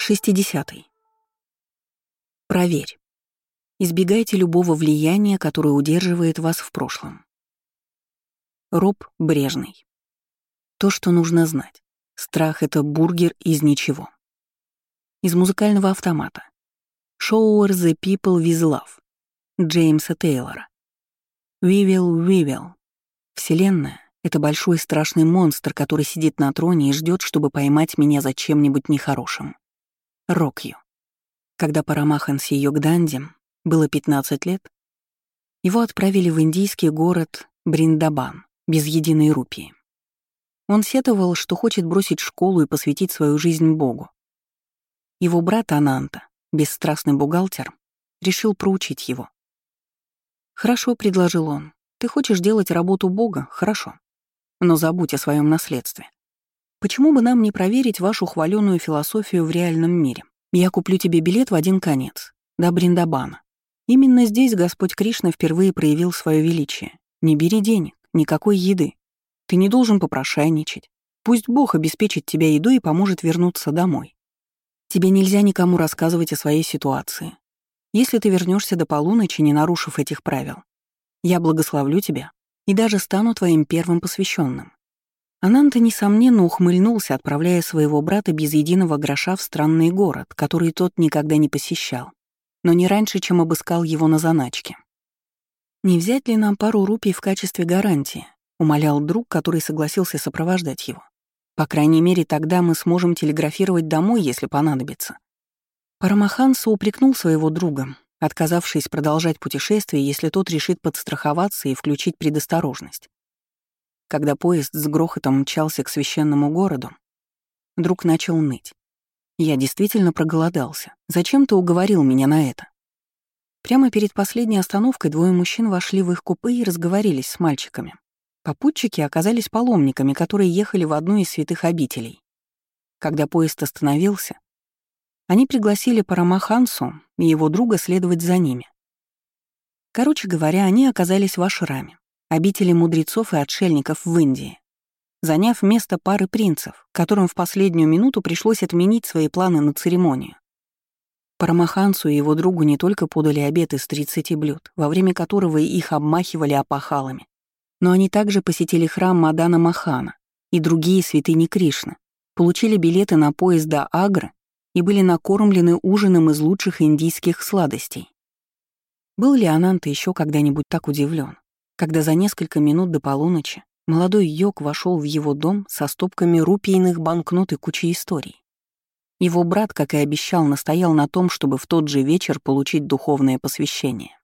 60. Проверь. Избегайте любого влияния, которое удерживает вас в прошлом. Роб Брежный. То, что нужно знать. Страх — это бургер из ничего. Из музыкального автомата. Show the people with love. Джеймса Тейлора. We will. Вселенная — это большой страшный монстр, который сидит на троне и ждет, чтобы поймать меня за чем-нибудь нехорошим. Рокью. Когда Парамаханси Йогданди было 15 лет, его отправили в индийский город Бриндабан без единой рупии. Он сетовал, что хочет бросить школу и посвятить свою жизнь Богу. Его брат Ананта, бесстрастный бухгалтер, решил проучить его. «Хорошо», — предложил он, — «ты хочешь делать работу Бога? Хорошо. Но забудь о своем наследстве. Почему бы нам не проверить вашу хваленую философию в реальном мире? Я куплю тебе билет в один конец, до Бриндабана. Именно здесь Господь Кришна впервые проявил свое величие. Не бери денег, никакой еды. Ты не должен попрошайничать. Пусть Бог обеспечит тебя едой и поможет вернуться домой. Тебе нельзя никому рассказывать о своей ситуации. Если ты вернешься до полуночи, не нарушив этих правил, я благословлю тебя и даже стану твоим первым посвященным. Ананта, несомненно, ухмыльнулся, отправляя своего брата без единого гроша в странный город, который тот никогда не посещал, но не раньше, чем обыскал его на заначке. «Не взять ли нам пару рупий в качестве гарантии?» — умолял друг, который согласился сопровождать его. «По крайней мере, тогда мы сможем телеграфировать домой, если понадобится». Парамаханса упрекнул своего друга, отказавшись продолжать путешествие, если тот решит подстраховаться и включить предосторожность. Когда поезд с грохотом мчался к священному городу, друг начал ныть. «Я действительно проголодался. Зачем ты уговорил меня на это?» Прямо перед последней остановкой двое мужчин вошли в их купе и разговорились с мальчиками. Попутчики оказались паломниками, которые ехали в одну из святых обителей. Когда поезд остановился, они пригласили Парамахансу и его друга следовать за ними. Короче говоря, они оказались в ашраме, обители мудрецов и отшельников в Индии, заняв место пары принцев, которым в последнюю минуту пришлось отменить свои планы на церемонию. Парамахансу и его другу не только подали обед из 30 блюд, во время которого их обмахивали опахалами, но они также посетили храм Мадана Махана и другие святыни Кришны, получили билеты на поезд до Агры и были накормлены ужином из лучших индийских сладостей. Был ли Ананта еще когда-нибудь так удивлен, когда за несколько минут до полуночи молодой йог вошел в его дом со стопками рупийных банкнот и кучей историй? Его брат, как и обещал, настоял на том, чтобы в тот же вечер получить духовное посвящение.